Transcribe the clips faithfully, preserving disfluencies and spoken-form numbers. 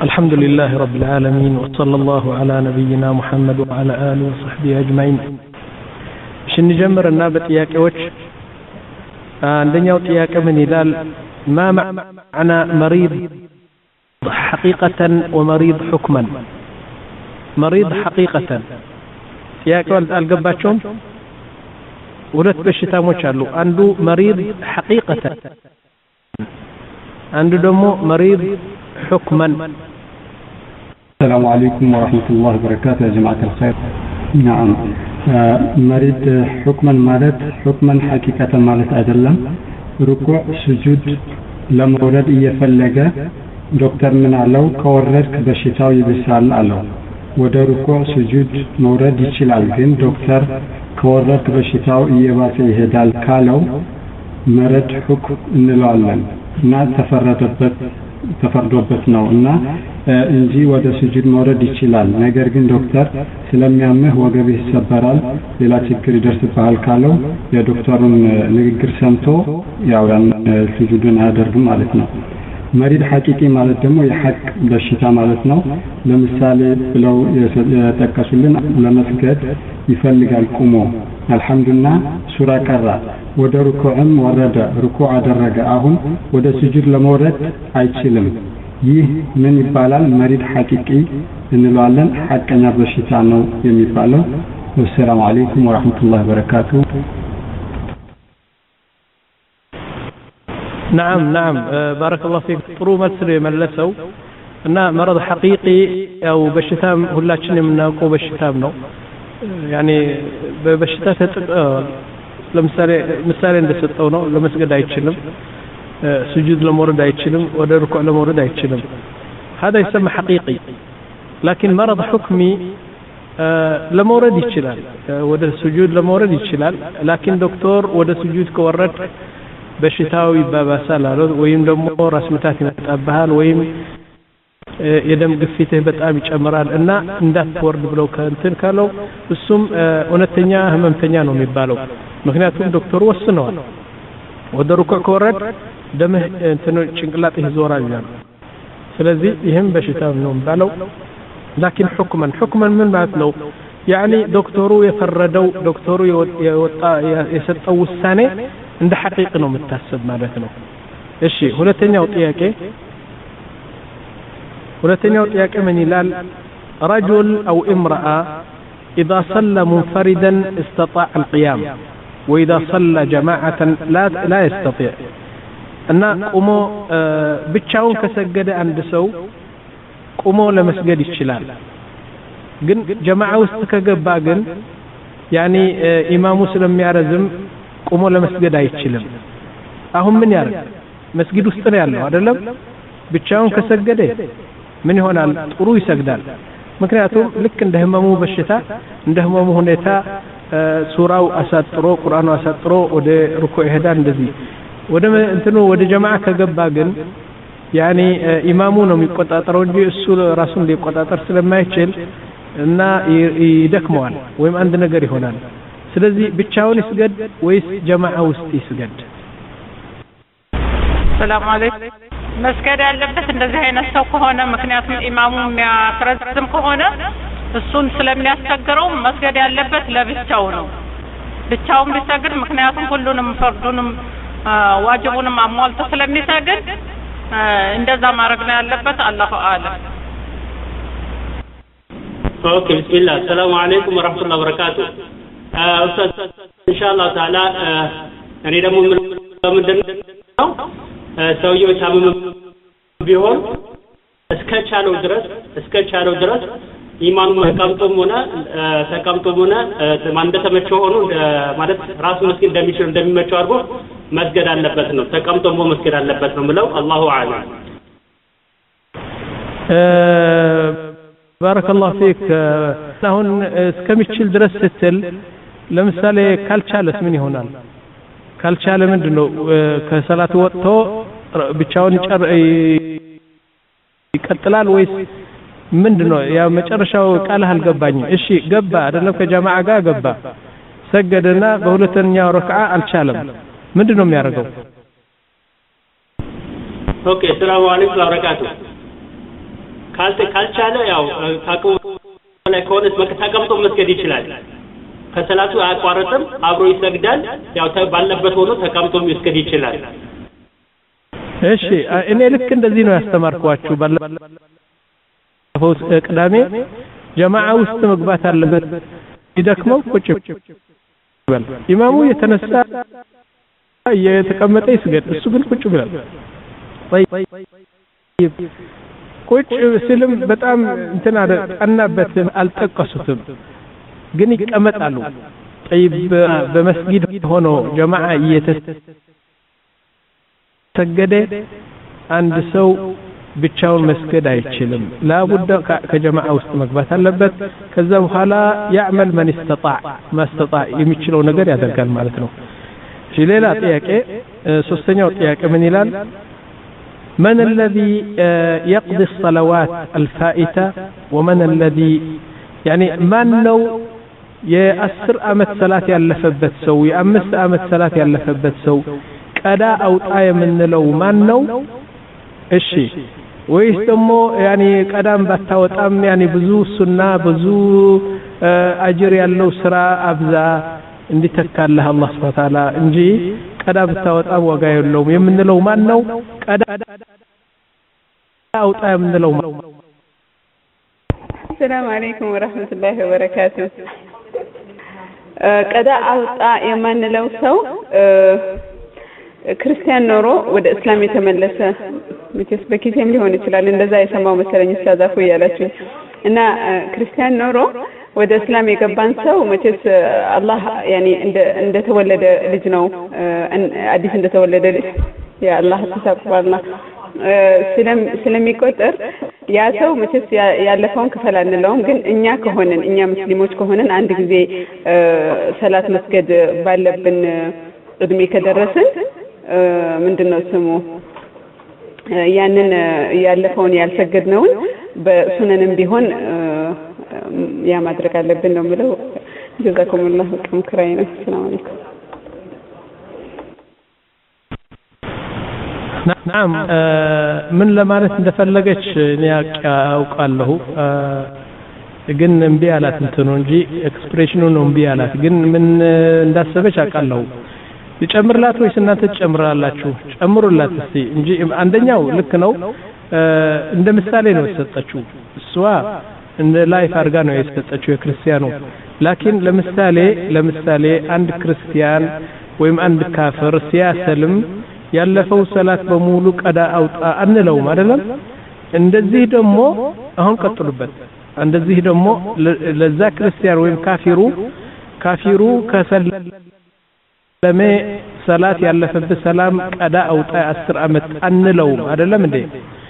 الحمد لله رب العالمين وصلى الله على نبينا محمد وعلى آله وصحبه أجمعين. شن نجمر النابت ياكوش عندنا وتياك من هلال ما معنى مريض حقيقة ومريض حكما؟ مريض حقيقة ياكل القباتشون ولت بشتاموش قالوا عنده مريض حقيقة، عنده دمو مريض حكما. السلام عليكم ورحمة الله وبركاته يا جماعة الخير. نعم آه مريض حكما مالت حكما حقيقة مالت أدلم ركوع سجود لما ورد يفلقه دكتور من علو كوردك بشتاو يبسال علو ወደ ሩኩዕ ስጁድ መውረድ ይችላል። ግን ዶክተር ከወረድክ በሽታው እየባሰ ይሄዳል ካለው መረድ ሁክም እንለዋለን እና ተፈረደበት ተፈርዶበት ነው እና እንጂ ወደ ስጁድ መውረድ ይችላል። ነገር ግን ዶክተር ስለሚያምህ ወገብህ ይሰበራል፣ ሌላ ችግር ይደርስብሃል ካለው የዶክተሩን ንግግር ሰምቶ ያው ያን ስጁድን አያደርግም ማለት ነው። مريض حقيقي ማለት ደግሞ የሐቅ በሽታ ማለት ነው። ለምሳሌ ብለው የተጠቀሱልን ለመስገድ ይፈልጋል ቁሞ አልহামዱሊላህ ሱራ ቀራ ወደ ሩኩዕም ወረደ ሩኩዕ አደረገ አሁን ወደ ስጁድ ለመውረድ አይችልም። ይህ ምን ይባላል? مريض حقيقي እንለዋለን። ሐቀኛ በሽታ ነው የሚባለው። ወሰላሙ አለይኩም ወራህመቱላሂ ወበረካቱ። نعم نعم بارك الله فيك. طرو مسر ملسو أن مرض حقيقي أو بشتام هلاتشن مناقو بشتام نو يعني بشتات لمثالي مثالي اندستو نو لمسجد ايتشلم سجود لمورد ايتشلم ولا ركوع لمورد ايتشلم هذا يسمى حقيقي. لكن مرض حكمي لمورد يتشلال ولا سجود لمورد يتشلال لكن دكتور ولا سجود كورد በሽታው ይባባሳል አሉ ወይም ደግሞ ራስ ምታት ይመጣብሃል ወይም የደም ግፊትህ በጣም ይጨምራል እና እንዳትወርድ ብለው ከእንትን ካለው እሱም እውነተኛ ህመምተኛ ነው የሚባለው። ምክንያቱም ዶክተሩ ወስነዋል ወደ ሩኩዕ ከወረድ ደምህ እንትን ጭንቅላትህ ይዞራል ይላል። ስለዚህ ይሄም በሽታው ነው የሚባለው። لكن حكما حكما من ማለት ነው يعني ዶክተሩ የፈረደው ዶክተሩ የወጣ የሰጠው ውሳኔ እንደ ሐቂቅ ነው መታሰብ ማለት ነው። እሺ ሁለተኛው ጥያቄ ሁለተኛው ጥያቄ ምን ይላል? رجل أو امرأة إذا صلى منفردا استطاع القيام وإذا صلى جماعة لا لا يستطيع እና ቆሞ ብቻውን ከሰገደ አንድ ሰው ቆሞ ለመስገድ ይችላል። ግን ጀማዓ ውስጥ ከገባ ግን ያኒ ኢማሙ ስለሚያረዝም ቆሞ ለመስገድ አይችልም። አሁን ምን ያርግ? መስጊድ ውስጥ ነው ያለው አይደለም? ብቻውን ከሰገደ ምን ይሆናል? ጥሩ ይሰግዳል። ምክንያቱም ልክ እንደ ህመሙ በሽታ እንደ ህመሙ ሁኔታ ሱራው አሳጥሮ ቁርአኑ አሳጥሮ ወደ ሩኩዕ ይሄዳል። እንደዚህ ወደ እንትኑ ወደ ጀማዓ ከገባ ግን ያኒ ኢማሙ ነው የሚቆጣጠረው እንጂ እሱ ራሱን ሊቆጣጠር ስለማይችል እና ይደክመዋል ወይም አንድ ነገር ይሆናል። ስለዚህ ብቻውን ይስገድ ወይስ ጀማዓ ውስጥ ይስገድ? ሰላም አለይኩም። መስገድ ያለበት እንደዚህ አይነት ሰው ከሆነ ምክንያቱም ኢማሙ የሚያስረዝም ከሆነ እሱን ስለሚያስቸግረው መስገድ ያለበት ለብቻው ነው። ብቻውን ቢሰግድ ምክንያቱም ሁሉንም ፈርዱንም ዋጅቡንም አሟልቶ ስለሚሰግድ እንደዛ ማድረግ ነው ያለበት። አላሁ አለም። ኦኬ ቢስሚላህ ሰላም አለይኩም ወራህመቱላሂ ወበረካቱ። ኡስታዝ ኢንሻአላህ ተዓላ እኔ ደግሞ ምንድነው ሰውየው ታመመ ቢሆን እስከቻለው ድረስ እስከቻለው ድረስ ኢማኑ ተቀምጦም ሆነ ተቀምጦም ሆነ ማን እንደተመቸው ሆኖ ማለት ራሱ መስጊድ እንደሚችል እንደሚመቸው አድርጎ መስገድ አለበት ነው። ተቀምጦም ሆኖ መስገድ አለበት ነው ብለው አላሁ አዕለም። ባረከላሁ ፊክ። አሁን እስከሚችል ድረስ ስትል ለምሳሌ ካልቻለስ ምን ይሆናል? ካልቻለ ምንድነው ከሰላት ወጥቶ ብቻውን ይቀጥላል ወይስ ምንድነው? ያ መጨረሻው ቃል አልገባኝም። እሺ ገባ አይደለም ከጀማዓ ጋር ገባ ሰገደና በሁለተኛው ረክዓ አልቻለም ምንድነው የሚያደርገው? ኦኬ ሰላም አለይኩም ወበረካቱ። ካልተ ካልቻለ ያው ታቆም ላይ ከሆነ ተቀምጦ መስገድ ይችላል ከሰላቱ አያቋርጥም አብሮ ይሰግዳል ያው ባለበት ሆኖ ተቀምጦ መስገድ ይችላል እሺ እኔ ልክ እንደዚህ ነው ያስተማርኳችሁ ባለፈው ቅዳሜ ጀማዓ ውስጥ መግባት አለበት ይደክመው ቁጭ በል ኢማሙ የተነሳ የተቀመጠ ይስገድ እሱ ግን ቁጭ ብሏል طيب ቁጭ ሲልም በጣም እንትና አናበት አልጠቀሱትም ግን ይቀመጣሉ طيب በመስጊድ ሆኖ ጀማዓ እየተሰገደ አንድ ሰው ብቻውን መስገድ አይችልም ላቡዳ ከጀማዓ ውስጥ መግባት አለበት ከዛ በኋላ يعمل من استطاع ما استطاع የሚችለው ነገር ያደርጋል ማለት ነው እሺ ሌላ ጥያቄ ሶስተኛው ጥያቄ ምን ይላል من الذي يقضي الصلوات الفائتة ومن الذي يعني من ነው የአስር አመት ሰላት ያለፈበት ሰው የአምስት አመት ሰላት ያለፈበት ሰው ቀዳ አውጣ የምንለው ማን ነው እሺ ወይስ ደግሞ ያኒ ቀዳም ባታወጣም ያኒ ብዙ ሱና ብዙ አጅር ያለው ስራ አብዛ እንዲተካለህ አላህ Subhanahu Wa Ta'ala እንጂ ቀዳ ብታወጣ ወጋ የለውም የምንለው ማን ነው ቀዳ አውጣ የምንለው السلام عليكم ورحمة الله وبركاته ቀዳ አውጣ የማንለው ሰው ክርስቲያን ኖሮ ወደ እስላም የተመለሰ ምክንያት በኪሴም ሊሆን ይችላል እንደዛ የሰማው መሰለኝ ተዛፉ ያላችሁ እና ክርስቲያን ኖሮ ወደ እስላም የገባን ሰው መቼስ አላህ ያኒ እንደ እንደተወለደ ልጅ ነው አዲስ እንደተወለደ ልጅ ያ አላህ ተሰብስባልና ስለም ስለሚቆጠር ያ ሰው መቼስ ያለፈውን ክፈል አንለውም ግን እኛ ከሆነን እኛ ሙስሊሞች ከሆነን አንድ ጊዜ ሰላት መስገድ ባለብን እድሜ ከደረስን ምንድነው ስሙ ያንን ያለፈውን ያልሰገድነውን በሱነንም ቢሆን ያ ማድረግ አለብን ነው ምለው ጀዛኩሙላህ ከምክራይ ነው ሰላም አለይኩም نعم من ለማለት እንደፈለገች እኔ አውቃለሁ ግን እምቢ አላት እንትኑ እንጂ ኤክስፕሬሽኑ ነው እምቢ አላት ግን ምን እንዳሰበች አውቃለሁ ይጨምርላት ወይስ እናንተ ትጨምራላችሁ ጨምሩላት እስቲ እንጂ አንደኛው ልክ ነው እንደ ምሳሌ ነው የሰጠችው እሷ እንደ ላይፍ አርጋ ነው የሰጠችው የክርስቲያኑ ላኪን ለምሳሌ ለምሳሌ አንድ ክርስቲያን ወይም አንድ ካፍር ሲያሰልም ያለፈው ሰላት በሙሉ ቀዳ አውጣ አንለውም አይደለም እንደዚህ ደግሞ አሁን ቀጥሉበት እንደዚህ ደግሞ ለዛ ክርስቲያን ወይም ካፊሩ ካፊሩ ከሰለመ ሰላት ያለፈበት ሰላም ቀዳ አውጣ አስር አመት አንለውም አይደለም እንዴ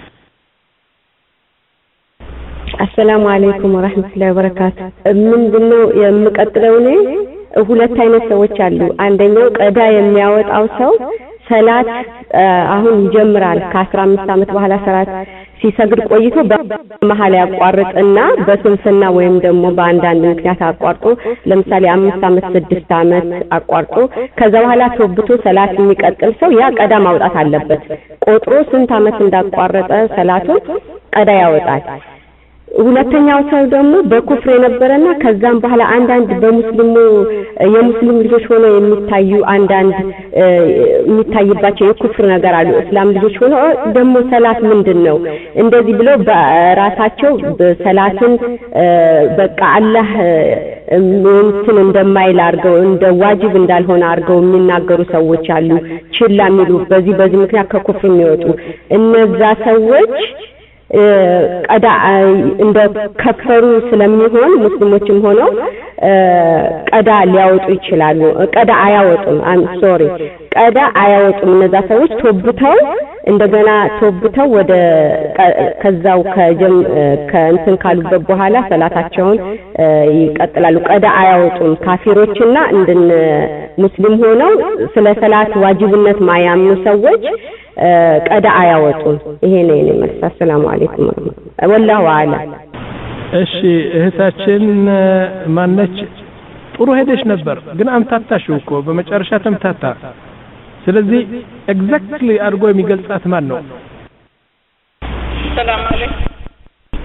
السلام عليكم ورحمة الله وبركاته ምንድነው የምቀጥለው ነው ሁለት አይነት ሰዎች አሉ አንደኛው ቀዳ የሚያወጣው ሰው ሰላት አሁን ይጀምራል ከ15 አመት በኋላ ሰላት ሲሰግድ ቆይቶ በመሃል ያቋርጥና በስንፍና ወይም ደግሞ በአንዳንድ ምክንያት አቋርጦ ለምሳሌ አምስት አመት ስድስት አመት አቋርጦ ከዛ በኋላ ተወብቶ ሰላት የሚቀጥል ሰው ያ ቀዳ ማውጣት አለበት ቆጥሮ ስንት አመት እንዳቋረጠ ሰላቱን ቀዳ ያወጣል ሁለተኛው ሰው ደግሞ በኩፍር የነበረና ከዛም በኋላ አንዳንድ በሙስሊሙ የሙስሊም ልጆች ሆነው የሚታዩ አንዳንድ የሚታይባቸው የኩፍር ነገር አሉ እስላም ልጆች ሆነው ደግሞ ሰላት ምንድነው እንደዚህ ብለው በራሳቸው ሰላትን በቃ አላህ እንትን እንደማይል አርገው እንደ ዋጅብ እንዳልሆነ አርገው የሚናገሩ ሰዎች አሉ ችላ የሚሉ በዚህ በዚህ ምክንያት ከኩፍር የሚወጡ እነዛ ሰዎች ቀዳ እንደ ከፈሩ ስለሚሆን ሙስሊሞችም ሆነው ቀዳ ሊያወጡ ይችላሉ ቀዳ አያወጡም አም ሶሪ ቀዳ አያወጡም እነዛ ሰዎች ተወብተው እንደገና ተወብተው ወደ ከዛው ከጀም ከእንትን ካሉበት በኋላ ሰላታቸውን ይቀጥላሉ ቀዳ አያወጡም ካፊሮችና እንደን ሙስሊም ሆነው ስለ ሰላት ዋጅብነት ማያምኑ ሰዎች ቀዳ አያወጡም ይሄ ነው የኔ መልስ ሰላም አለይኩም ወላሁ አላ እሺ እህታችን ማነች ጥሩ ሄደሽ ነበር ግን አምታታሽው እኮ በመጨረሻ ተምታታ ስለዚህ ኤግዛክትሊ አድርጎ የሚገልጻት ማን ነው ሰላም አለይኩም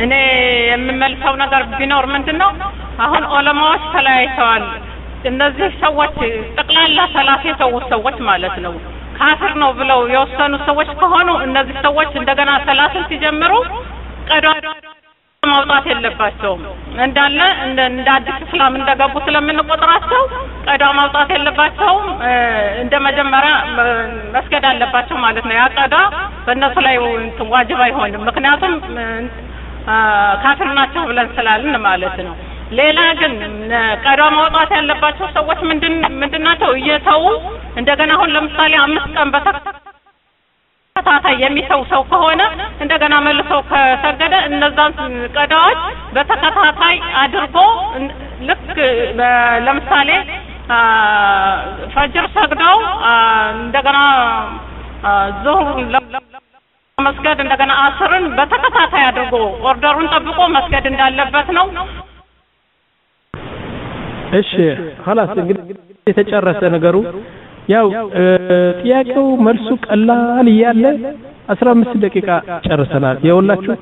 እኔ የምመልሰው ነገር ቢኖር ምንድነው አሁን ዑለማዎች ተለያይተዋል። እነዚህ ሰዎች ጠቅላላ ሰላት የተው ሰዎች ማለት ነው ካፍር ነው ብለው የወሰኑ ሰዎች ከሆኑ እነዚህ ሰዎች እንደገና ሰላትን ሲጀምሩ ቀዷ ማውጣት የለባቸውም እንዳለ እንደ አዲስ እስላም እንደገቡ ስለምንቆጥራቸው ቀዷ ማውጣት የለባቸውም እንደመጀመሪያ መስገድ አለባቸው ማለት ነው። ያ ቀዷ በእነሱ ላይ ዋጅብ አይሆንም ምክንያቱም ካፍር ናቸው ብለን ስላልን ማለት ነው። ሌላ ግን ቀዷ ማውጣት ያለባቸው ሰዎች ምንድን ምንድናቸው እየተው እንደገና አሁን ለምሳሌ አምስት ቀን በተከታታይ የሚተው ሰው ከሆነ እንደገና መልሶ ከሰገደ እነዛን ቀዷዎች በተከታታይ አድርጎ ልክ ለምሳሌ ፈጅር ሰግደው እንደገና ዙህር መስገድ እንደገና አስርን በተከታታይ አድርጎ ኦርደሩን ጠብቆ መስገድ እንዳለበት ነው። እሺ خلاص እንግዲህ የተጨረሰ ነገሩ ያው ጥያቄው መልሱ ቀላል ይያለ አስራ አምስት ደቂቃ ጨርሰናል። የውላችሁ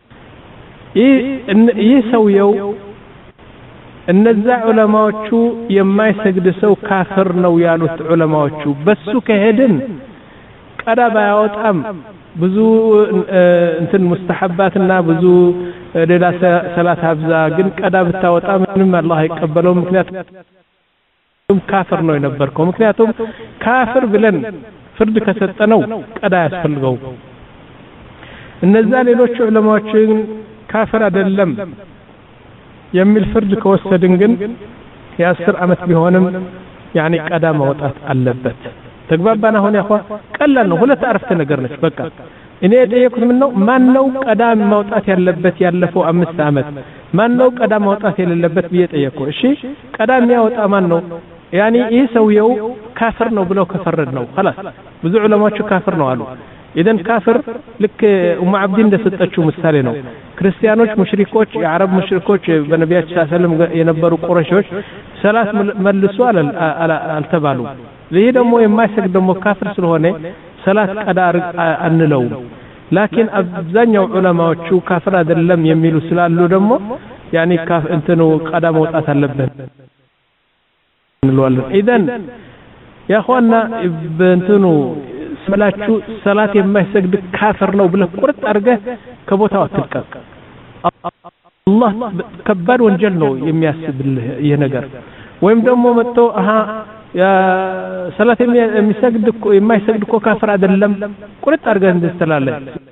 ይህ ሰውየው እነዛ ዑለማዎቹ የማይሰግድ ሰው ካፍር ነው ያሉት ዑለማዎቹ በሱ ከሄድን ቀዳ ባያወጣም ብዙ እንትን ሙስተሐባትና ብዙ ሌላ ሰላት አብዛ ግን ቀዳ ብታወጣ ምንም አላህ አይቀበለው ምክንያቱም ካፍር ነው የነበርከው ምክንያቱም ካፍር ብለን ፍርድ ከሰጠነው ቀዳ ያስፈልገው እነዛ ሌሎች ዑለማዎችን ካፍር አይደለም የሚል ፍርድ ከወሰድን ግን የአስር አመት ቢሆንም ያኒ ቀዳ ማውጣት አለበት። ተግባባና ሆነ ያኳ ቀላል ነው ሁለት አረፍተ ነገር ነች በቃ እኔ የጠየቁት ምን ነው ማን ነው ቀዳ ማውጣት ያለበት ያለፈው አምስት አመት ማን ነው ቀዳ ማውጣት የሌለበት በየጠየቁ እሺ ቀዳ የሚያወጣ ማን ነው ያኒ ይህ ሰውየው ካፍር ነው ብለው ከፈረድ ነው خلاص ብዙ ዑለማዎች ካፍር ነው አሉ ኢደን ካፍር ልክ ኡሙ አብዲ እንደሰጠችው ምሳሌ ነው ክርስቲያኖች ሙሽሪኮች የአረብ ሙሽሪኮች በነቢያችን ሰለላሁ ዐለይሂ ወሰለም የነበሩ ቁረይሾች ሰላት መልሱ አልተባሉ ይሄ ደግሞ የማይሰግድ ደግሞ ካፍር ስለሆነ ሰላት ቀዳ አንለው ላኪን አብዛኛው ዑለማዎቹ ካፍር አይደለም የሚሉ ስላሉ ደግሞ ያኒ ካፍ እንትኑ ቀዳ መውጣት አለበት እንለዋለን። ኢደን ያ ኹዋና በእንትኑ ስላችሁ ሰላት የማይሰግድ ካፍር ነው ብለህ ቁርጥ አድርገህ ከቦታው አትልቀቅ። አላህ ከባድ ወንጀል ነው የሚያስብልህ ይሄ ነገር ወይም ደግሞ መጥቶ አሃ ያ ሰላት የሚሰግድ እኮ የማይሰግድ እኮ ካፍር አይደለም ቁርጥ አድርገህ እንድትላለህ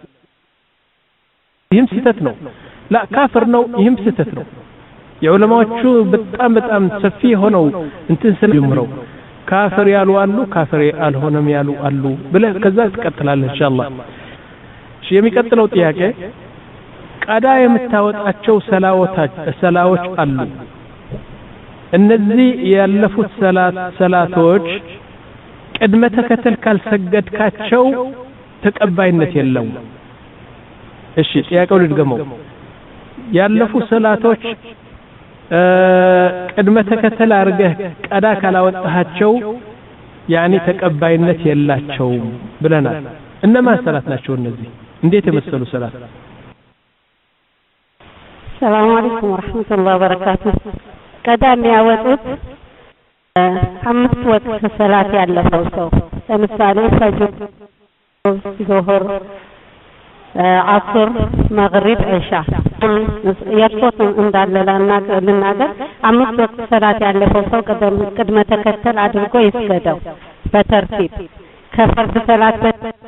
ይህም ስህተት ነው። ላ ካፍር ነው ይህም ስህተት ነው። የዑለማዎቹ በጣም በጣም ሰፊ ሆነው እንትን ስለጀምረው ካፍር ያሉ አሉ ካፍር አልሆነም ያሉ አሉ ብለህ ከዛ ትቀጥላለህ ኢንሻአላህ። እሺ የሚቀጥለው ጥያቄ ቀዳ የምታወጣቸው ሰላዎታች ሰላዎች አሉ እነዚህ ያለፉት ሰላት ሰላቶች ቅድመ ተከተል ካልሰገድካቸው ተቀባይነት የለውም። እሺ ጥያቄው ልድገመው ያለፉ ሰላቶች ቅድመ ተከተል አርገህ ቀዳ ካላወጣቸው ያኒ ተቀባይነት የላቸውም ብለናል። እነማን ሰላት ናቸው እነዚህ እንዴት የመሰሉ ሰላት? ሰላም አለይኩም ወራህመቱላሂ ወበረካቱሁ። ቀዳ የሚያወጡት አምስት ወቅት ሰላት ያለፈው ሰው ለምሳሌ ፈጅር፣ ዙህር፣ አስር፣ መግሪብ፣ ኢሻ የርሶት እንዳለ ልናገር አምስት ወቅት ሰላት ያለፈው ሰው ቅድመ ተከተል አድርጎ ይስገደው በተርቲብ ከፈርድ ሰላት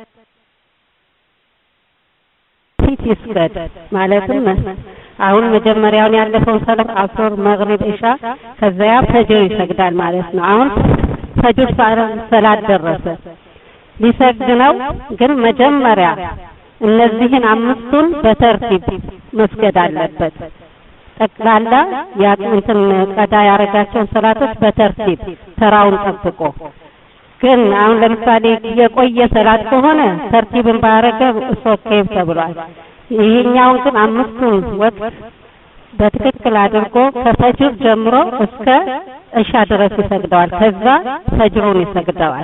በፊት ይስገድ ማለትም አሁን መጀመሪያውን ያለፈውን ሰላት አስር፣ መግሪብ፣ ኢሻ ከዚያ ፈጅር ይሰግዳል ማለት ነው። አሁን ፈጅር ሰላት ደረሰ ሊሰግድ ነው ግን መጀመሪያ እነዚህን አምስቱን በተርቲብ መስገድ አለበት። ጠቅላላ ያንተን ቀዳ ያረጋቸውን ሰላቶች በተርቲብ ተራውን ጠብቆ ግን አሁን ለምሳሌ የቆየ ሰላት ከሆነ ተርቲብን ባረገ ሶኬም ተብሏል። ይሄኛው ግን አምስቱን ወቅት በትክክል አድርጎ ከፈጅር ጀምሮ እስከ ኢሻ ድረስ ይሰግደዋል። ከዛ ፈጅሩን ይሰግደዋል።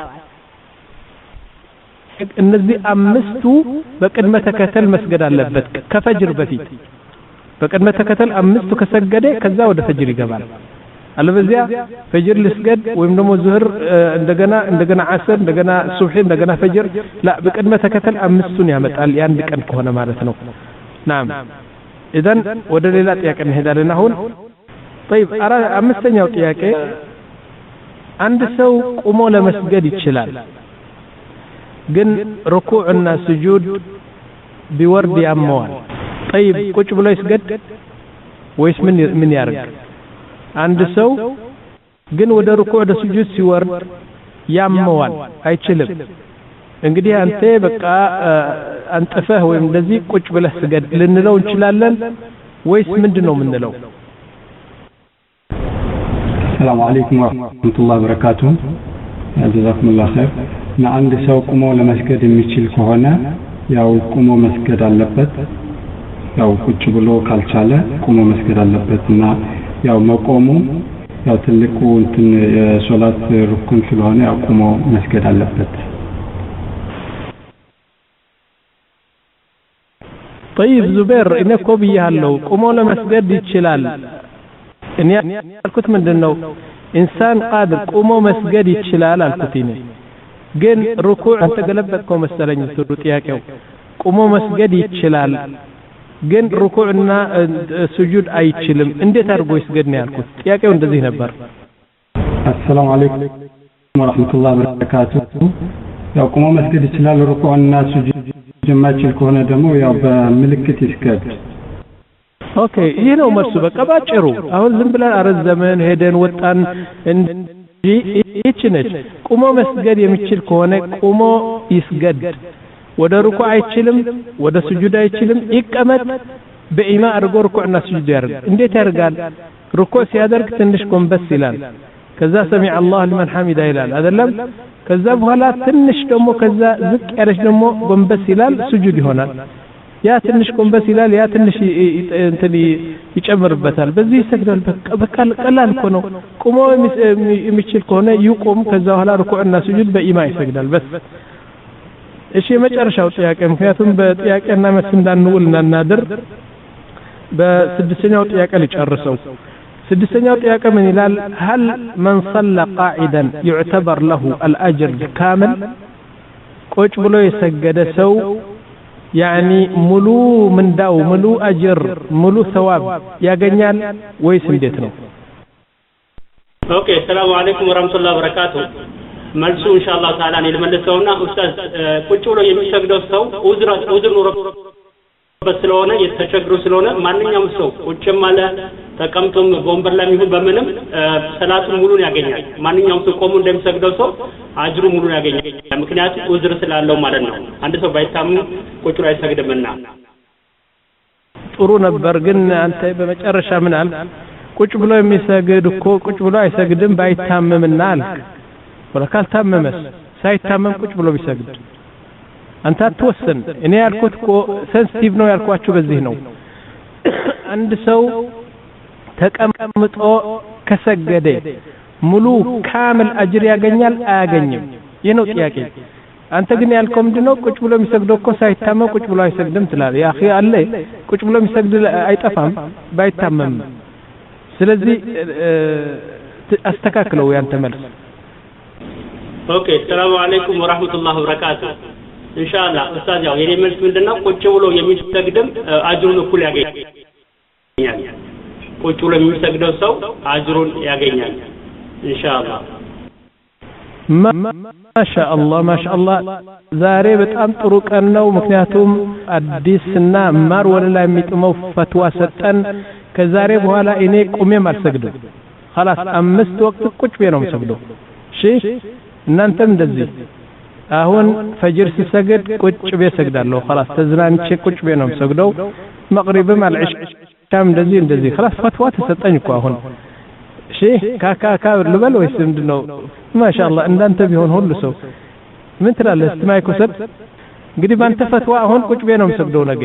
እነዚህ አምስቱ በቅድመ ተከተል መስገድ አለበት ከፈጅር በፊት በቅድመ ተከተል አምስቱ ከሰገደ ከዛ ወደ ፈጅር ይገባል አለበዚያ ፈጅር ልስገድ ወይም ደግሞ ዙህር እንደገና እንደገና ዓስር እንደገና ሱብህ እንደገና ፈጅር ላ በቅድመ ተከተል አምስቱን ያመጣል የአንድ ቀን ከሆነ ማለት ነው ናም ኢዘን ወደ ሌላ ጥያቄ እንሄዳለን አሁን طيب አራ አምስተኛው ጥያቄ አንድ ሰው ቆሞ ለመስገድ ይችላል ግን ሩኩዕና ስጁድ ቢወርድ ያመዋል طيب ቁጭ ብሎ ይስገድ ወይስ ምን ምን ያርግ አንድ ሰው ግን ወደ ሩኩዕ ወደ ስጁድ ሲወርድ ያመዋል አይችልም እንግዲህ አንተ በቃ አንጥፈህ ወይም እንደዚህ ቁጭ ብለህ ስገድ ልንለው እንችላለን ወይስ ምንድነው ምንለው السلام عليكم ورحمة الله وبركاته جزاكم الله خير እና አንድ ሰው ቆሞ ለመስገድ የሚችል ከሆነ ያው ቆሞ መስገድ አለበት ያው ቁጭ ብሎ ካልቻለ ቆሞ መስገድ አለበትና ያው መቆሙ ያው ትልቁ እንትን የሶላት ሩክን ስለሆነ ያው ቆሞ መስገድ አለበት طيب زبير እነኮ ብያለሁ ቆሞ ለመስገድ ይችላል እኔ ያልኩት ምንድነው ኢንሳን ቃድር ቆሞ መስገድ ይችላል አልኩት እኔ ግን ሩኩዕ አንተ ገለበጥከው መሰለኝ ስሩ ጥያቄው ቆሞ መስገድ ይችላል ግን ሩኩዕና ስጁድ አይችልም እንዴት አድርጎ ይስገድ ነው ያልኩት ጥያቄው እንደዚህ ነበር السلام عليكم ورحمة الله وبركاته ያው ቆሞ መስገድ ይችላል ሩኩዕና ስጁድ ጀማችል ከሆነ ደግሞ ያው በምልክት ይስገድ ኦኬ ይሄ ነው መልሱ በቃ ባጭሩ አሁን ዝም ብለን አረዘመን ሄደን ወጣን እንጂ እቺ ነች ቆሞ መስገድ የሚችል ከሆነ ቆሞ ይስገድ ወደ ሩኩዕ አይችልም ወደ ስጁድ አይችልም ይቀመጥ በኢማ አድርጎ ሩኩዕና ስጁድ ያርግ እንዴት ያርጋል ሩኩዕ ሲያደርግ ትንሽ ጎንበስ ይላል ከዛ ሰሚዕ አላህ لمن حمده ይላል አይደለም ከዛ በኋላ ትንሽ ደግሞ ከዛ ዝቅ ያለች ደግሞ ጎንበስ ይላል ስጁድ ይሆናል ያ ትንሽ ጎንበስ ይላል ያ ትንሽ እንትን ይጨምርበታል በዚህ ይሰግዳል በቃ ቀላል እኮ ነው ቆሞ የሚችል ከሆነ ይቆም ከዛ በኋላ ሩኩዕና ስጁድ በኢማ ይሰግዳል በስ እሺ መጨረሻው ጥያቄ ምክንያቱም በጥያቄና መልስ እንዳንውልና እናድር በስድስተኛው ጥያቄ ልጨርሰው ስድስተኛው ጥያቄ ምን ይላል هل من صلى قاعدا يعتبر له الاجر كامل ቁጭ ብሎ የሰገደ ሰው يعني ሙሉ ምንዳው ሙሉ አጅር ሙሉ ثواب ያገኛል ወይስ እንዴት ነው ኦኬ ሰላም አለይኩም ወራህመቱላሂ ወበረካቱ መልሱ ኢንሻአላህ ተዓላ ነው ለመለሰውና ኡስታዝ ቁጭ ብሎ የሚሰግደው ሰው ኡዝራ ኡዝር ኖሮበት ስለሆነ የተቸግሩ ስለሆነ ማንኛውም ሰው ቁጭም አለ ተቀምጦም ወንበር ላይ ይሁን በምንም ሰላቱን ሙሉን ያገኛል ማንኛውም ሰው ቆሞ እንደሚሰግደው ሰው አጅሩ ሙሉን ያገኛል ምክንያቱም ኡዝር ስላለው ማለት ነው አንድ ሰው ባይታመም ቁጭ ብሎ አይሰግድምና ጥሩ ነበር ግን አንተ በመጨረሻ ምን አልክ ቁጭ ብሎ የሚሰግድ እኮ ቁጭ ብሎ አይሰግድም ባይታመምና አልክ ወላ ካልታመመስ ሳይታመም ቁጭ ብሎ ቢሰግድ አንተ አትወሰን እኔ ያልኩት እኮ ሴንሲቲቭ ነው ያልኳችሁ በዚህ ነው አንድ ሰው ተቀምጦ ከሰገደ ሙሉ ካምል አጅር ያገኛል አያገኝም ይሄ ነው ጥያቄ አንተ ግን ያልከው ምንድነው ቁጭ ብሎ የሚሰግደው እኮ ሳይታመም ቁጭ ብሎ አይሰግድም ትላለህ ያ اخي አለ ቁጭ ብሎ የሚሰግድ አይጠፋም ባይታመም ስለዚህ አስተካክለው ያንተ መልስ ኦኬ ሰላም አለይኩም ወራህመቱላሂ ወበረካቱ ኢንሻአላህ ኡስታዝ ያው የኔ መልስ ምንድነው ቁጭ ብሎ የሚሰግድም አጅሩን እኩል ያገኛል ቁጭ ብሎ የሚሰግደው ሰው አጅሩን ያገኛል ኢንሻአላህ ማሻአላህ ማሻአላህ ዛሬ በጣም ጥሩ ቀን ነው ምክንያቱም አዲስና ማር ወለላ የሚጥመው ፈትዋ ሰጠን ከዛሬ በኋላ እኔ ቆሜም አልሰግድም خلاص አምስት ወቅት ቁጭ ብዬ ነው የምሰግደው እሺ እናንተም እንደዚህ አሁን ፈጅር ሲሰግድ ቁጭ ብዬ ሰግዳለሁ خلاص ተዝናንቼ ቁጭ ብዬ ነው የምሰግደው መግሪብም አልዕሻም እንደዚህ እንደዚህ خلاص ፈትዋ ተሰጠኝ እኮ አሁን እሺ ካካካ ልበል ወይስ ምንድነው ማሻአላህ እንዳንተ ቢሆን ሁሉ ሰው ምን ትላለህ እስማይኮ ሰጥ እንግዲህ ባንተ ፈትዋ አሁን ቁጭ ብዬ ነው የምሰግደው ነገ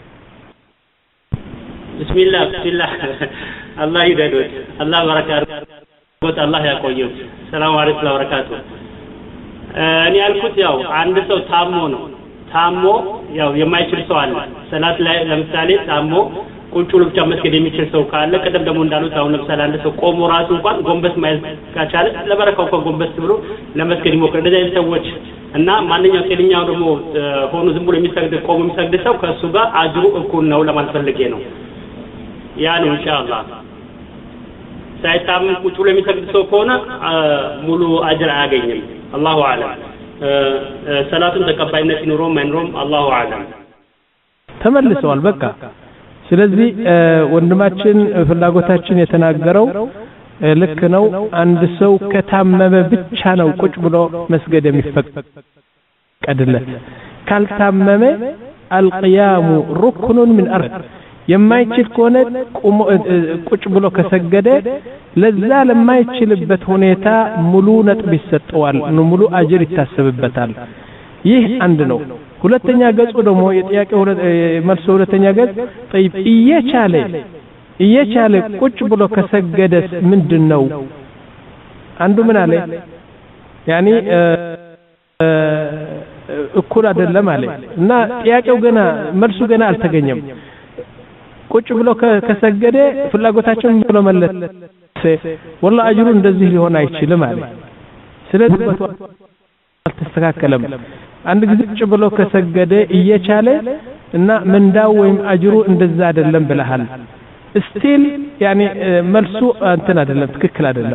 ቢስሚላህ ቢስሚላህ አላህ ይደዶት አላህ በረካቱ አላህ ያቆየው ሰላም አለይኩም ወበረካቱ እኔ ያልኩት ያው አንድ ሰው ታሞ ነው ታሞ ያው የማይችል ሰው አለ ሰላት ላይ ለምሳሌ ታሞ ቁጭ ብሎ ብቻ መስገድ የሚችል ሰው ካለ ቀደም ደግሞ እንዳሉት አሁን ለምሳሌ አንድ ሰው ቆሞ ራሱ እንኳን ጎንበስ ማየት ካቻለ ለበረካው እንኳን ጎንበስ ብሎ ለመስገድ ይሞክር። እንደዚህ አይነት ሰዎች እና ማንኛውም ጤነኛው ደግሞ ሆኖ ዝም ብሎ የሚሰግድ ቆሞ የሚሰግድ ሰው ከሱ ጋር አጅሩ እኩል ነው ለማለት ፈልጌ ነው። ያ ነው ኢንሻአላህ። ሳይታመም ቁጭ ብሎ የሚሰግድ ሰው ከሆነ ሙሉ አጅር አያገኝም። አላሁ አለም። ሰላቱን ተቀባይነት ይኖረውም አይኖረውም አላሁ አለም። ተመልሰዋል በቃ። ስለዚህ ወንድማችን ፍላጎታችን የተናገረው ልክ ነው። አንድ ሰው ከታመመ ብቻ ነው ቁጭ ብሎ መስገድ የሚፈቀድለት። ካልታመመ አልቂያሙ ሩክኑን ምን አርክ የማይችል ከሆነ ቁጭ ብሎ ከሰገደ ለዛ ለማይችልበት ሁኔታ ሙሉ ነጥብ ይሰጠዋል፣ ሙሉ አጅር ይታሰብበታል። ይህ አንድ ነው። ሁለተኛ ገጹ ደግሞ የጥያቄው መልስ ሁለተኛ ገጽ طيب እየቻለ እየቻለ ቁጭ ብሎ ከሰገደስ ምንድነው? አንዱ ምን አለ ያኒ እኩል አይደለም አለ እና ጥያቄው ገና መልሱ ገና አልተገኘም። ቁጭ ብሎ ከሰገደ ፍላጎታቸውን ብሎ መለሰ والله አጅሩ እንደዚህ ሊሆን አይችልም አለ። ስለዚህ አልተስተካከለም። አንድ ጊዜ ቁጭ ብሎ ከሰገደ እየቻለ እና ምንዳው ወይም አጅሩ እንደዛ አይደለም ብለሃል። ስቲል ያኒ መልሱ እንትን አይደለም፣ ትክክል አይደለም።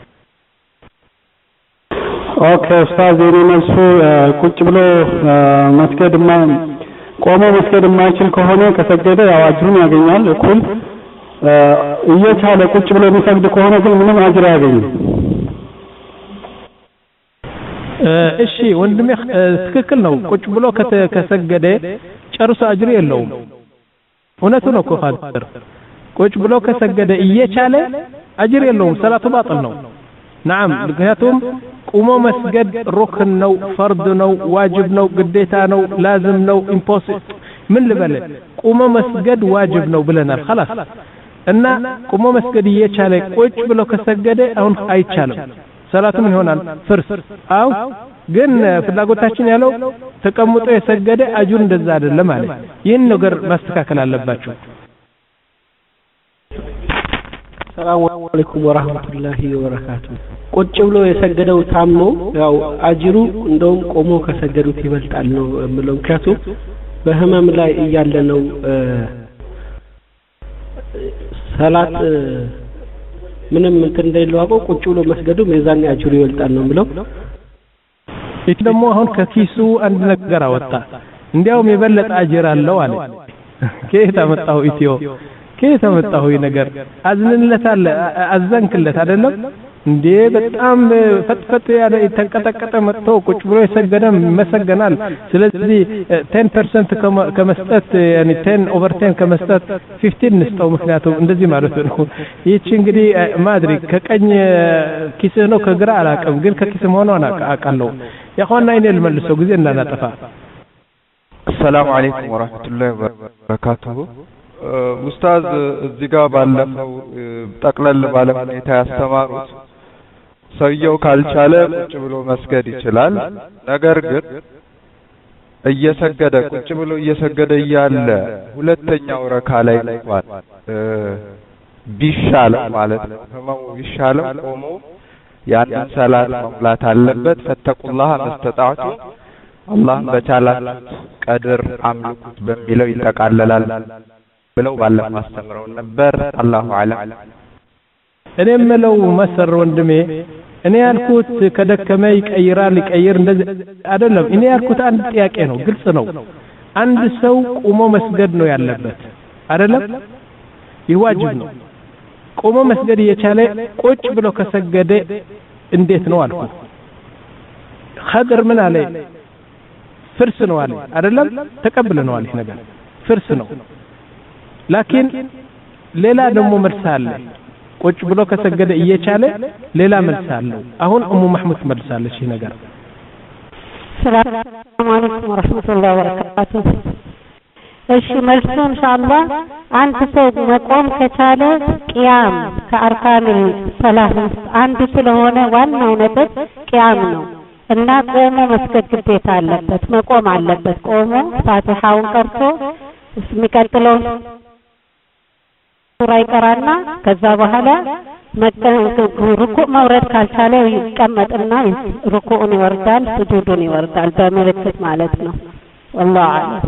ኦኬ ኡስታዝ፣ የኔ መልሱ ቁጭ ብሎ መስገድ ማ ቆሞ መስገድ የማይችል ከሆነ ከሰገደ ያው አጅሩን ያገኛል እኩል። እየቻለ ቁጭ ብሎ የሚሰግድ ከሆነ ግን ምንም አጅር አያገኝም። እሺ ወንድሜ ትክክል ነው። ቁጭ ብሎ ከሰገደ ጨርሶ አጅር የለውም። እውነቱ ነው እኮ ኻድር። ቁጭ ብሎ ከሰገደ እየቻለ አጅር የለውም፣ ሰላቱ ባጥል ነው። نعم ምክንያቱም ቁሞ መስገድ ሩክን ነው፣ ፈርድ ነው፣ ዋጅብ ነው፣ ግዴታ ነው፣ ላዝም ነው፣ ኢምፖሲብል ምን ልበል ቁሞ መስገድ ዋጅብ ነው ብለናል خلاص። እና ቁሞ መስገድ እየቻለ ቁጭ ብሎ ከሰገደ አሁን አይቻልም፣ ሰላቱ ምን ይሆናል? ፍርስ። አው ግን ፍላጎታችን ያለው ተቀምጦ የሰገደ አጅሩ እንደዛ አይደለም ማለት። ይህን ነገር ማስተካከል አለባችሁ። ሰላም አለይኩም ወራህመቱላሂ ወበረካቱ። ቁጭ ብሎ የሰገደው ታምኖ ያው አጅሩ እንደውም ቆሞ ከሰገዱት ይበልጣል ነው የምለው። ምክንያቱም በህመም ላይ እያለ ነው ሰላት ምንም እንትን እንደሌለው አውቆ ቁጭ ብሎ መስገዱ ሚዛን አጅሩ ይበልጣል ነው የምለው። ይህ ደግሞ አሁን ከኪሱ አንድ ነገር አወጣ፣ እንዲያውም የበለጠ አጅር አለው አለ። ከየት አመጣው? ኢትዮ ከየት አመጣው? ይሄ ነገር አዝንለታል፣ አዘንክለት አይደለም እንዴ? በጣም ፈጥፈጥ ያለ ተንቀጠቀጠ መጥቶ ቁጭ ብሎ የሰገደ መሰገናል። ስለዚህ ten percent ከመስጠት ያኒ ten over ten ከመስጠት fifteen ንስጠው፣ ምክንያቱም እንደዚህ ማለት ነው። ይህች እንግዲህ ማድሪ ከቀኝ ኪስ ነው ከግራ አላቀም፣ ግን ከኪስ መሆኑን አቃለው። ያኳና አይኔ ልመልሰው ጊዜ እንዳናጠፋ። ሰላም አለይኩም ወራህመቱላሂ ወበረካቱሁ። ኡስታዝ እዚህ ጋር ባለፈው ጠቅለል ባለ ሁኔታ ያስተማሩት ሰውየው ካልቻለ ቁጭ ብሎ መስገድ ይችላል። ነገር ግን እየሰገደ ቁጭ ብሎ እየሰገደ እያለ ሁለተኛው ረካ ላይ እንኳን ቢሻለው ማለት ነው ህመሙ ቢሻለው ቆሞ ያንን ሰላት መሙላት አለበት። ፈተቁላህ መስተጣቱ አላህን በቻላችሁት ቀድር አምልኩት በሚለው ይጠቃለላል ብለው ባለፈው አስተምረው ነበር። አላሁ አለም። እኔ የምለው መሰር ወንድሜ፣ እኔ ያልኩት ከደከመ ይቀይራል ይቀይር እንደዚህ አይደለም። እኔ ያልኩት አንድ ጥያቄ ነው፣ ግልጽ ነው። አንድ ሰው ቆሞ መስገድ ነው ያለበት አይደለም? ይዋጅብ ነው። ቆሞ መስገድ እየቻለ ቁጭ ብሎ ከሰገደ እንዴት ነው አልኩ። ኸድር ምን አለ? ፍርስ ነው አለ አይደለም? ተቀብለነዋል። ይሄ ነገር ፍርስ ነው። ላኪን ሌላ ደግሞ መልስ አለ። ቁጭ ብሎ ከሰገደ እየቻለ ሌላ መልስ አለው። አሁን ኡሙ መህሙድ መልሳለች ይሄ ነገር። ሰላም አለይኩም ወራህመቱላሂ ወበረካቱ። እሺ መልሱ ኢንሻአላህ አንድ ሰው መቆም ከቻለ ቂያም ከአርካን ሰላት አንዱ ስለሆነ ዋናው ነጥብ ቂያም ነው እና ቆሞ መስገድ ግዴታ አለበት፣ መቆም አለበት። ቆሞ ፋቲሃውን ቀርቶ የሚቀጥለው ሱራ ይቀራና ከዛ በኋላ ሩኩዕ መውረድ ካልቻለ ይቀመጥና ሩኩዑን ይወርዳል ስጁዱን ይወርዳል በምልክት ማለት ነው والله اعلم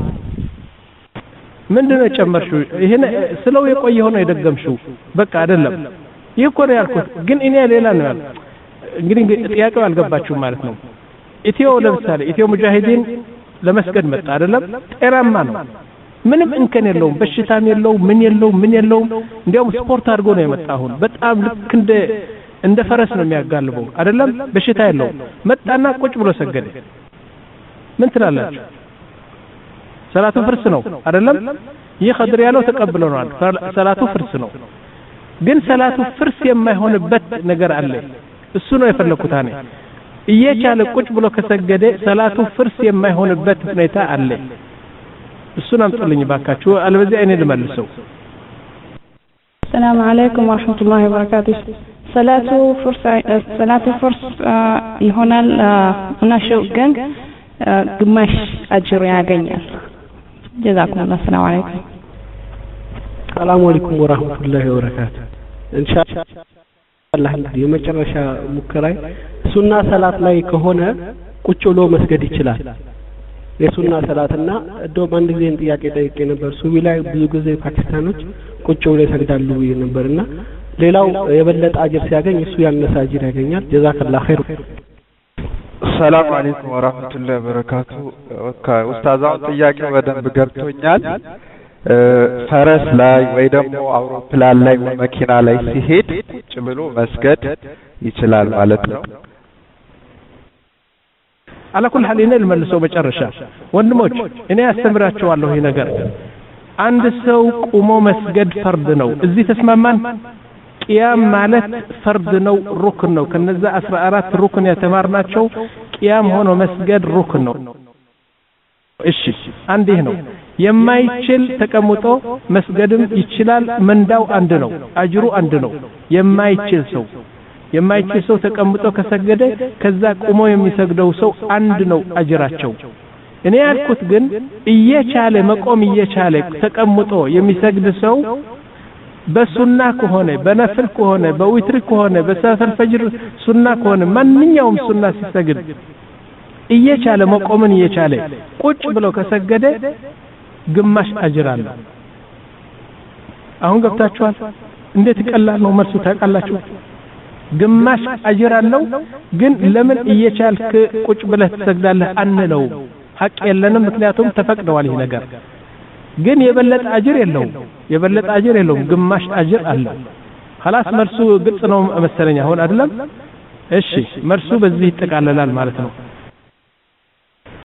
ምንድነው ጨመርሽው ይሄን ስለው የቆየው ነው የደገምሽው በቃ አይደለም ይሄ እኮ ነው ያልኩት ግን እኔ ሌላ ነው ያልኩት እንግዲህ ጥያቄው አልገባችሁም ማለት ነው ኢትዮ ለምሳሌ ኢትዮ ሙጃሂዲን ለመስገድ መጣ አይደለም ጤራማ ነው ምንም እንከን የለውም በሽታም የለው ምን የለው ምን የለው እንዲያውም ስፖርት አድርጎ ነው የመጣው በጣም ልክ እንደ እንደ ፈረስ ነው የሚያጋልበው አይደለም በሽታ የለው መጣና ቁጭ ብሎ ሰገደ ምን ትላላችሁ ሰላቱ ፍርስ ነው አይደለም ይህ ኸድር ያለው ተቀብለናል ሰላቱ ፍርስ ነው ግን ሰላቱ ፍርስ የማይሆንበት ነገር አለ እሱ ነው የፈለኩት አኔ እየቻለ ቁጭ ብሎ ከሰገደ ሰላቱ ፍርስ የማይሆንበት ሁኔታ አለ እሱን አምጥልኝ ባካችሁ አልበዚህ አይኔ ልመልሰው السلام عليكم ورحمة الله وبركاته صلاة فرص صلاة فرص ይሆናል እና ሸው ግን ግማሽ አጅር ያገኛል جزاكم الله السلام عليكم السلام عليكم ورحمة الله وبركاته إن شاء الله የመጨረሻ ሙከራይ ሱና ሰላት ላይ ከሆነ ቁጭ ብሎ መስገድ ይችላል የሱና ሰላትና እንደውም አንድ ጊዜ ጥያቄ ጠይቄ ነበር ሱቢ ላይ ብዙ ጊዜ ፓኪስታኖች ቁጭ ብለው ይሰግዳሉ ነበርና ሌላው የበለጠ አጅር ሲያገኝ እሱ ያነሰ አጅር ያገኛል ጀዛከላሁ ኸይር ሰላም አለይኩም ወራህመቱላሂ ወበረካቱ ኡስታዛው ጥያቄው በደንብ ገብቶኛል ፈረስ ላይ ወይ ደግሞ አውሮፕላን ላይ ወይ መኪና ላይ ሲሄድ ቁጭ ብሎ መስገድ ይችላል ማለት ነው على كل حال እኔ ልመልሰው መጨረሻ ወንድሞች እኔ ያስተምራቸዋለሁ ይሄ ነገር አንድ ሰው ቁሞ መስገድ ፈርድ ነው እዚህ ተስማማን ቂያም ማለት ፈርድ ነው ሩክን ነው ከነዛ አስራ አራት ሩክን የተማርናቸው ቂያም ሆኖ መስገድ ሩክን ነው እሺ አንድ ይሄ ነው የማይችል ተቀምጦ መስገድም ይችላል መንዳው አንድ ነው አጅሩ አንድ ነው የማይችል ሰው የማይችል ሰው ተቀምጦ ከሰገደ ከዛ ቆሞ የሚሰግደው ሰው አንድ ነው አጅራቸው እኔ ያልኩት ግን እየቻለ መቆም እየቻለ ተቀምጦ የሚሰግድ ሰው በሱና ከሆነ በነፍል ከሆነ በዊትር ከሆነ በሰፈር ፈጅር ሱና ከሆነ ማንኛውም ሱና ሲሰግድ እየቻለ መቆምን እየቻለ ቁጭ ብሎ ከሰገደ ግማሽ አጅር አለው አሁን ገብታችኋል እንዴት ይቀላል ነው መልሱ ታውቃላችሁ ግማሽ አጅር አለው ግን ለምን እየቻልክ ቁጭ ብለህ ትሰግዳለህ አንለው ሐቅ የለንም ምክንያቱም ተፈቅደዋል ይሄ ነገር ግን የበለጠ አጅር የለውም የበለጠ አጅር የለውም ግማሽ አጅር አለው خلاص መልሱ ግልጽ ነው መሰለኝ አሁን አይደለም እሺ መልሱ በዚህ ይጠቃለላል ማለት ነው